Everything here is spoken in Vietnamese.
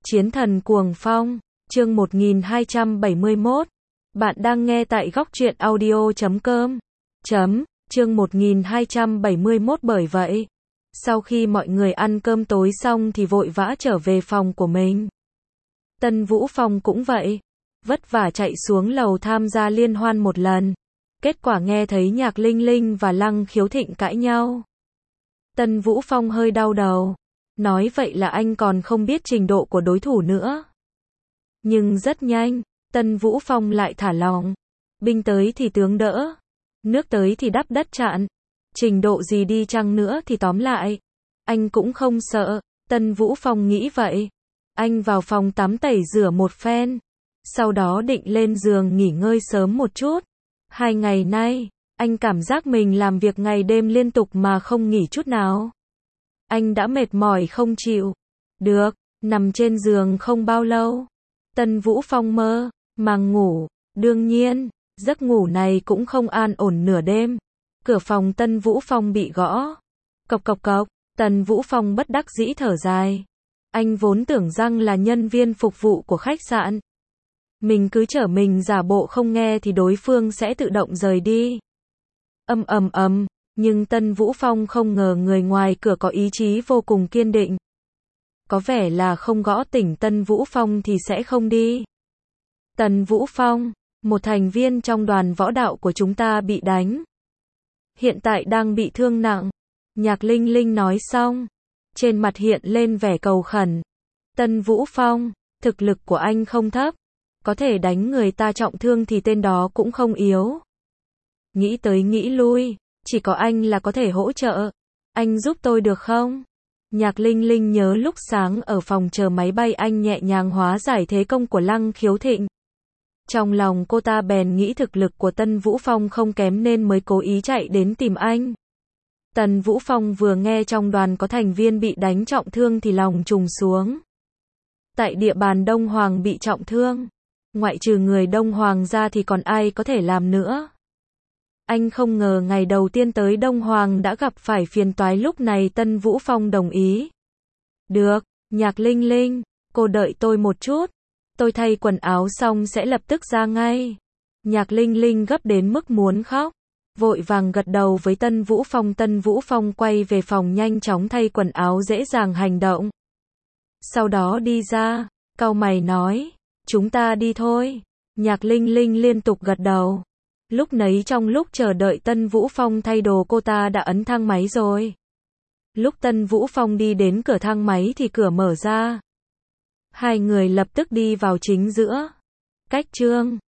Chiến thần cuồng phong, chương 1271. Bạn đang nghe tại góc truyện audio.com. Chương 1271. Bởi vậy, sau khi mọi người ăn cơm tối xong thì vội vã trở về phòng của mình. Tân Vũ Phong cũng vậy, vất vả chạy xuống lầu tham gia liên hoan một lần. Kết quả nghe thấy Nhạc Linh Linh và Lăng Khiếu Thịnh cãi nhau. Tân Vũ Phong hơi đau đầu. Nói vậy là anh còn không biết trình độ của đối thủ nữa. Nhưng rất nhanh, Tân Vũ Phong lại thả lỏng. Binh tới thì tướng đỡ, nước tới thì đắp đất chặn. Trình độ gì đi chăng nữa thì tóm lại, anh cũng không sợ. Tân Vũ Phong nghĩ vậy. Anh vào phòng tắm tẩy rửa một phen. Sau đó định lên giường nghỉ ngơi sớm một chút. 2 ngày nay, anh cảm giác mình làm việc ngày đêm liên tục mà không nghỉ chút nào. Anh đã mệt mỏi không chịu được, nằm trên giường không bao lâu. Tân Vũ Phong mơ màng ngủ, đương nhiên, giấc ngủ này cũng không an ổn nửa đêm. Cửa phòng Tân Vũ Phong bị gõ. Cộc cộc cộc, Tân Vũ Phong bất đắc dĩ thở dài. Anh vốn tưởng rằng là nhân viên phục vụ của khách sạn. Mình cứ trở mình giả bộ không nghe thì đối phương sẽ tự động rời đi. Nhưng Tân Vũ Phong không ngờ người ngoài cửa có ý chí vô cùng kiên định. Có vẻ là không gõ tỉnh Tân Vũ Phong thì sẽ không đi. Tân Vũ Phong, một thành viên trong đoàn võ đạo của chúng ta bị đánh. Hiện tại đang bị thương nặng. Nhạc Linh Linh nói xong. Trên mặt hiện lên vẻ cầu khẩn. Tân Vũ Phong, thực lực của anh không thấp. Có thể đánh người ta trọng thương thì tên đó cũng không yếu. Nghĩ tới nghĩ lui. Chỉ có anh là có thể hỗ trợ. Anh giúp tôi được không? Nhạc Linh Linh nhớ lúc sáng ở phòng chờ máy bay anh nhẹ nhàng hóa giải thế công của Lăng Khiếu Thịnh. Trong lòng cô ta bèn nghĩ thực lực của Tân Vũ Phong không kém nên mới cố ý chạy đến tìm anh. Tân Vũ Phong vừa nghe trong đoàn có thành viên bị đánh trọng thương thì lòng trùng xuống. Tại địa bàn Đông Hoàng bị trọng thương. Ngoại trừ người Đông Hoàng ra thì còn ai có thể làm nữa. Anh không ngờ ngày đầu tiên tới Đông Hoàng đã gặp phải phiền toái, lúc này Tân Vũ Phong đồng ý. Được, Nhạc Linh Linh, cô đợi tôi một chút. Tôi thay quần áo xong sẽ lập tức ra ngay. Nhạc Linh Linh gấp đến mức muốn khóc. Vội vàng gật đầu với Tân Vũ Phong. Tân Vũ Phong quay về phòng nhanh chóng thay quần áo dễ dàng hành động. Sau đó đi ra, cau mày nói, chúng ta đi thôi. Nhạc Linh Linh liên tục gật đầu. Lúc nấy trong lúc chờ đợi Tân Vũ Phong thay đồ cô ta đã ấn thang máy rồi. Lúc Tân Vũ Phong đi đến cửa thang máy thì cửa mở ra. Hai người lập tức đi vào chính giữa. Cách chương